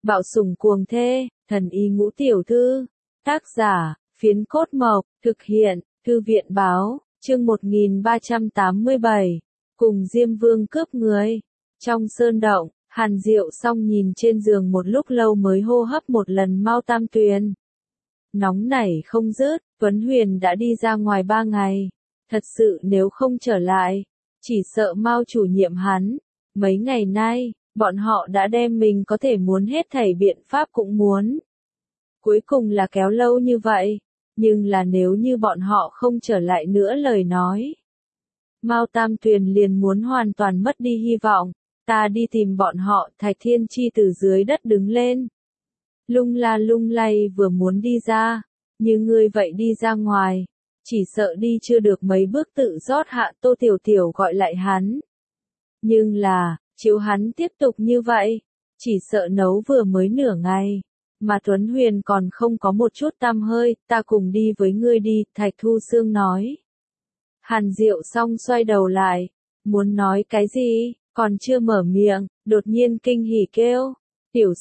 Bạo sủng cuồng thê, thần y ngũ tiểu thư. Tác giả, Phiến Cốt Mộc, thực hiện, Thư viện báo, chương 1387. Cùng Diêm Vương cướp người. Trong sơn động, Hàn Diệu Song nhìn trên giường một lúc lâu mới hô hấp một lần Mao Tam Tuyền. Nóng nảy không dứt, Tuấn Huyền đã đi ra ngoài 3 ngày. Thật sự nếu không trở lại, chỉ sợ Mao chủ nhiệm hắn. Mấy ngày nay, bọn họ đã đem mình có thể muốn hết thảy biện pháp cũng muốn. Cuối cùng là kéo lâu như vậy, nhưng là nếu như bọn họ không trở lại nữa lời nói. Mao Tam Tuyền liền muốn hoàn toàn mất đi hy vọng, ta đi tìm bọn họ. Thạch Thiên Chi từ dưới đất đứng lên. Lung la lung lay vừa muốn đi ra, như ngươi vậy đi ra ngoài, chỉ sợ đi chưa được mấy bước tự rót hạ. Tô Tiểu Tiểu gọi lại hắn. Nhưng là, chiếu hắn tiếp tục như vậy, chỉ sợ nấu vừa mới nửa ngày, mà Tuấn Huyền còn không có một chút tăm hơi. Ta cùng đi với ngươi đi, Thạch Thu Sương nói. Hàn Diệu Song xoay đầu lại, muốn nói cái gì, còn chưa mở miệng, đột nhiên kinh hỉ kêu, tiểu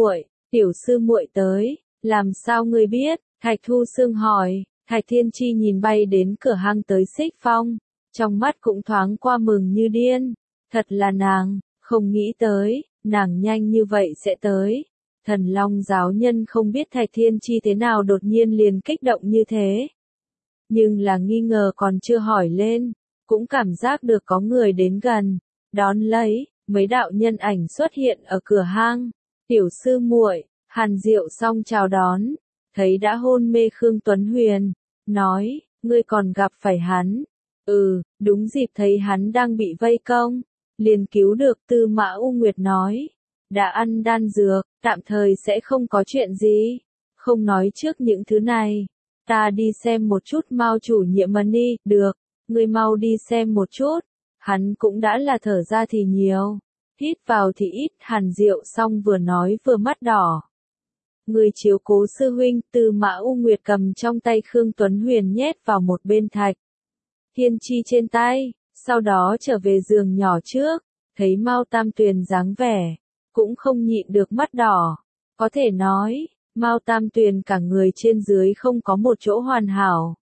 sư muội tới, làm sao ngươi biết? Thạch Thu Sương hỏi. Thạch Thiên Chi nhìn bay đến cửa hang tới Xích Phong, trong mắt cũng thoáng qua mừng như điên, thật là nàng, không nghĩ tới, nàng nhanh như vậy sẽ tới. Thần Long giáo nhân không biết Thạch Thiên Chi thế nào đột nhiên liền kích động như thế. Nhưng là nghi ngờ còn chưa hỏi lên, cũng cảm giác được có người đến gần, đón lấy, mấy đạo nhân ảnh xuất hiện ở cửa hang. Tiểu sư muội, Hàn Diệu Song chào đón, thấy đã hôn mê Khương Tuấn Huyền, nói, ngươi còn gặp phải hắn. Đúng dịp thấy hắn đang bị vây công, liền cứu được. Tư Mã U Nguyệt nói, đã ăn đan dược, tạm thời sẽ không có chuyện gì. Không nói trước những thứ này, ta đi xem một chút Mao chủ nhiệm đi. Được, ngươi mau đi xem một chút. Hắn cũng đã là thở ra thì nhiều, hít vào thì ít. Hàn Diệu Song vừa nói vừa mắt đỏ. Người chiếu cố sư huynh. Tư Mã U Nguyệt cầm trong tay Khương Tuấn Huyền nhét vào một bên Thạch Thiên Chi trên tay, sau đó trở về giường nhỏ trước, thấy Mao Tam Tuyền dáng vẻ, cũng không nhịn được mắt đỏ. Có thể nói, Mao Tam Tuyền cả người trên dưới không có một chỗ hoàn hảo.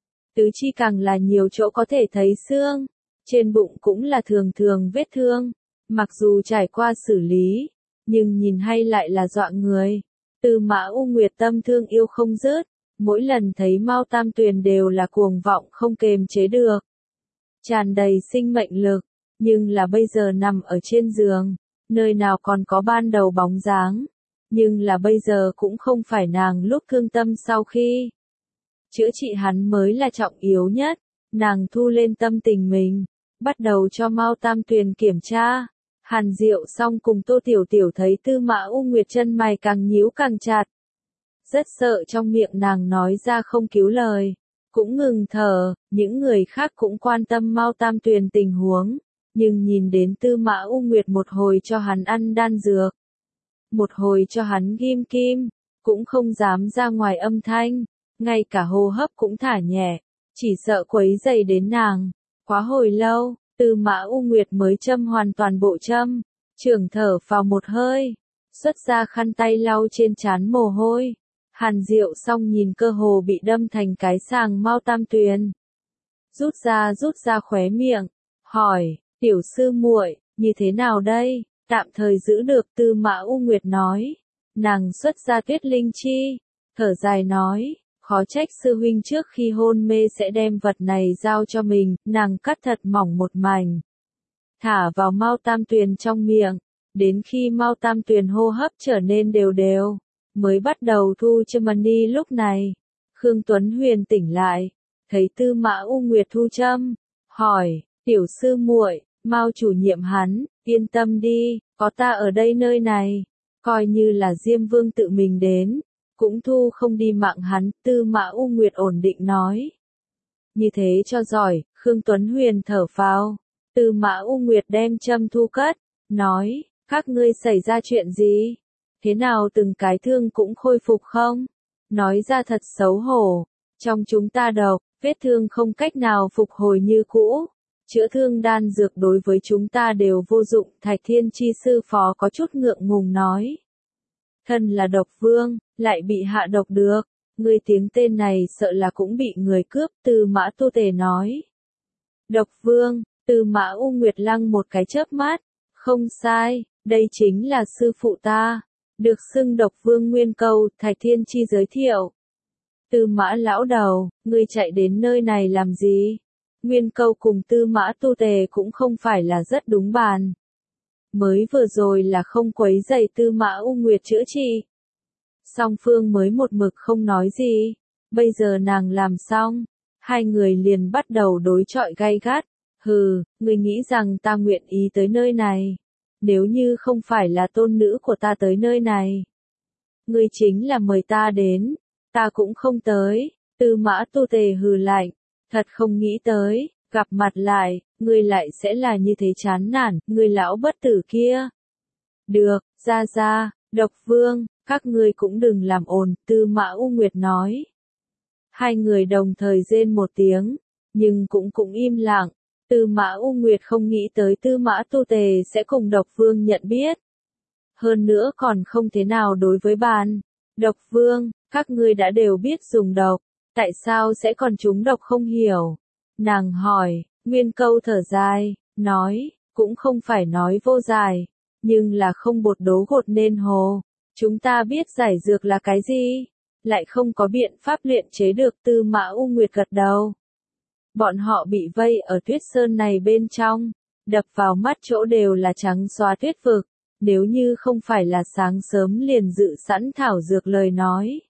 Tứ chi càng là nhiều chỗ có thể thấy xương, trên bụng cũng là thường thường vết thương, mặc dù trải qua xử lý, nhưng nhìn hay lại là dọa người. Tư Mã U Nguyệt tâm thương yêu không dứt, mỗi lần thấy Mao Tam Tuyền đều là cuồng vọng không kềm chế được, tràn đầy sinh mệnh lực, nhưng là bây giờ nằm ở trên giường, nơi nào còn có ban đầu bóng dáng, nhưng là bây giờ cũng không phải nàng lúc thương tâm sau khi chữa trị hắn mới là trọng yếu nhất. Nàng thu lên tâm tình mình, bắt đầu cho Mao Tam Tuyền kiểm tra. Hàn Diệu Song cùng Tô Tiểu Tiểu thấy Tư Mã U Nguyệt chân mày càng nhíu càng chặt, rất sợ trong miệng nàng nói ra không cứu lời, cũng ngừng thở. Những người khác cũng quan tâm Mao Tam Tuyền tình huống, nhưng nhìn đến Tư Mã U Nguyệt một hồi cho hắn ăn đan dược, một hồi cho hắn ghim kim, cũng không dám ra ngoài âm thanh, ngay cả hô hấp cũng thả nhẹ, chỉ sợ quấy rầy đến nàng. Quá hồi lâu, Tư Mã U Nguyệt mới châm hoàn toàn bộ châm, trưởng thở vào một hơi, xuất ra khăn tay lau trên trán mồ hôi. Hàn Diệu Song nhìn cơ hồ bị đâm thành cái sàng Mao Tam Tuyền, rút ra khóe miệng, hỏi, tiểu sư muội, như thế nào đây? Tạm thời giữ được. Tư Mã U Nguyệt nói. Nàng xuất ra Tuyết Linh Chi, thở dài nói, khó trách sư huynh trước khi hôn mê sẽ đem vật này giao cho mình. Nàng cắt thật mỏng một mảnh, thả vào Mao Tam Tuyền trong miệng, đến khi Mao Tam Tuyền hô hấp trở nên đều đều, mới bắt đầu thu châm đi. Lúc này, Khương Tuấn Huyền tỉnh lại, thấy Tư Mã U Nguyệt thu châm, hỏi, tiểu sư muội, Mao chủ nhiệm hắn, yên tâm đi, có ta ở đây nơi này, coi như là Diêm Vương tự mình đến, cũng thu không đi mạng hắn. Tư Mã U Nguyệt ổn định nói. Như thế cho giỏi. Khương Tuấn Huyền thở phào. Tư Mã U Nguyệt đem châm thu cất, nói, các ngươi xảy ra chuyện gì? Thế nào từng cái thương cũng khôi phục không? Nói ra thật xấu hổ, trong chúng ta độc, vết thương không cách nào phục hồi như cũ. Chữa thương đan dược đối với chúng ta đều vô dụng. Thạch Thiên Chi sư phó có chút ngượng ngùng nói. thân là độc vương, lại bị hạ độc được. Ngươi tiếng tên này sợ là cũng bị người cướp, Tư Mã Tu Tề nói. Độc vương, Tư Mã U Nguyệt Lăng một cái chớp mắt, không sai, đây chính là sư phụ ta, được xưng độc vương Nguyên Câu, Thạch Thiên Chi giới thiệu. Tư Mã lão đầu, ngươi chạy đến nơi này làm gì? Nguyên Câu cùng Tư Mã Tu Tề cũng không phải là rất đúng bàn. Mới vừa rồi là không quấy rầy Tư Mã U Nguyệt chữa trị. Song phương mới một mực không nói gì. Bây giờ nàng làm xong, hai người liền bắt đầu đối chọi gay gắt. Hừ, ngươi nghĩ rằng ta nguyện ý tới nơi này. Nếu như không phải là tôn nữ của ta tới nơi này. Ngươi chính là mời ta đến, ta cũng không tới. Tư Mã Tu Tề hừ lạnh, thật không nghĩ tới, gặp mặt lại, ngươi lại sẽ là như thế chán nản, ngươi lão bất tử kia. Được, ra, độc vương, các ngươi cũng đừng làm ồn, Tư Mã U Nguyệt nói. Hai người đồng thời rên một tiếng, nhưng cũng im lặng. Tư Mã U Nguyệt không nghĩ tới Tư Mã Tu Tề sẽ cùng độc vương nhận biết. Hơn nữa còn không thế nào đối với bàn. Độc vương, các ngươi đã đều biết dùng độc, tại sao sẽ còn trúng độc không hiểu? Nàng hỏi, Nguyên Câu thở dài, nói, cũng không phải nói vô giải, nhưng là không bột đố gột nên hồ. Chúng ta biết giải dược là cái gì, lại không có biện pháp luyện chế được. Tư Mã U Nguyệt gật đầu. Bọn họ bị vây ở tuyết sơn này bên trong, đập vào mắt chỗ đều là trắng xóa tuyết vực, nếu như không phải là sáng sớm liền dự sẵn thảo dược lời nói.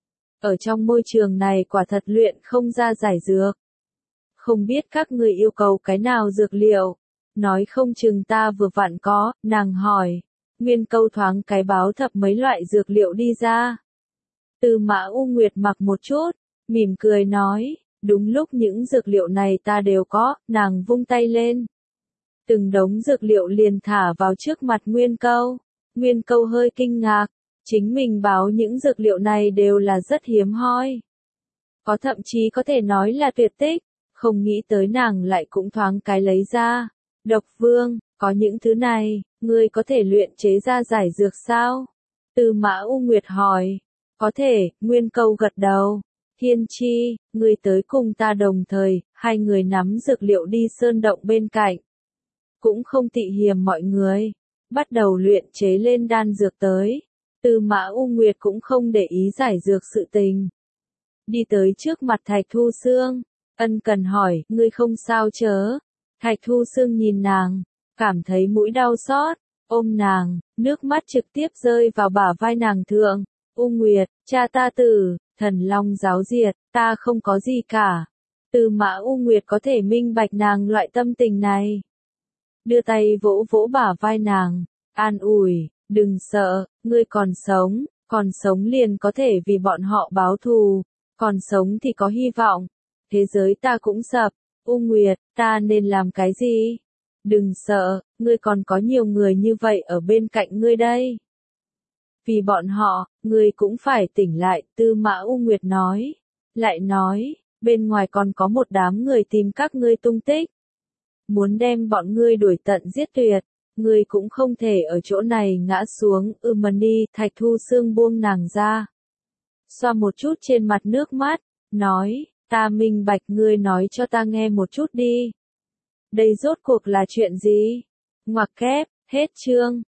Ở trong môi trường này quả thật luyện không ra giải dược. Không biết các người yêu cầu cái nào dược liệu, nói không chừng ta vừa vặn có, nàng hỏi. Nguyên Câu thoáng cái báo thập mấy loại dược liệu đi ra. Tư Mã U Nguyệt mặc một chút, mỉm cười nói, đúng lúc những dược liệu này ta đều có, nàng vung tay lên. Từng đống dược liệu liền thả vào trước mặt Nguyên Câu. Nguyên Câu hơi kinh ngạc, chính mình báo những dược liệu này đều là rất hiếm hoi. Có thậm chí có thể nói là tuyệt tích, không nghĩ tới nàng lại cũng thoáng cái lấy ra. Độc vương, có những thứ này, ngươi có thể luyện chế ra giải dược sao? Tư Mã U Nguyệt hỏi. Có thể, Nguyên Câu gật đầu. Thiên Chi, ngươi tới cùng ta đồng thời, hai người nắm dược liệu đi sơn động bên cạnh. Cũng không tị hiềm mọi người, bắt đầu luyện chế lên đan dược tới. Tư Mã U Nguyệt cũng không để ý giải dược sự tình. Đi tới trước mặt Thạch Thu Sương, ân cần hỏi, ngươi không sao chớ? Thạch Thu Sương nhìn nàng, cảm thấy mũi đau xót, ôm nàng, nước mắt trực tiếp rơi vào bả vai nàng thượng. U Nguyệt, cha ta tử, thần long giáo diệt, ta không có gì cả. Tư Mã U Nguyệt có thể minh bạch nàng loại tâm tình này. Đưa tay vỗ vỗ bả vai nàng, an ủi, đừng sợ, ngươi còn sống liền có thể vì bọn họ báo thù, còn sống thì có hy vọng. Thế giới ta cũng sập, U Nguyệt, ta nên làm cái gì? Đừng sợ, ngươi còn có nhiều người như vậy ở bên cạnh ngươi đây. Vì bọn họ, ngươi cũng phải tỉnh lại, Tư Mã U Nguyệt nói. Lại nói, bên ngoài còn có một đám người tìm các ngươi tung tích. Muốn đem bọn ngươi đuổi tận giết tuyệt, ngươi cũng không thể ở chỗ này ngã xuống. Mani, Thạch Thu Sương buông nàng ra. Xoa một chút trên mặt nước mắt, nói, ta minh bạch, ngươi nói cho ta nghe một chút đi. Đây rốt cuộc là chuyện gì? Ngoặc kép, hết chương.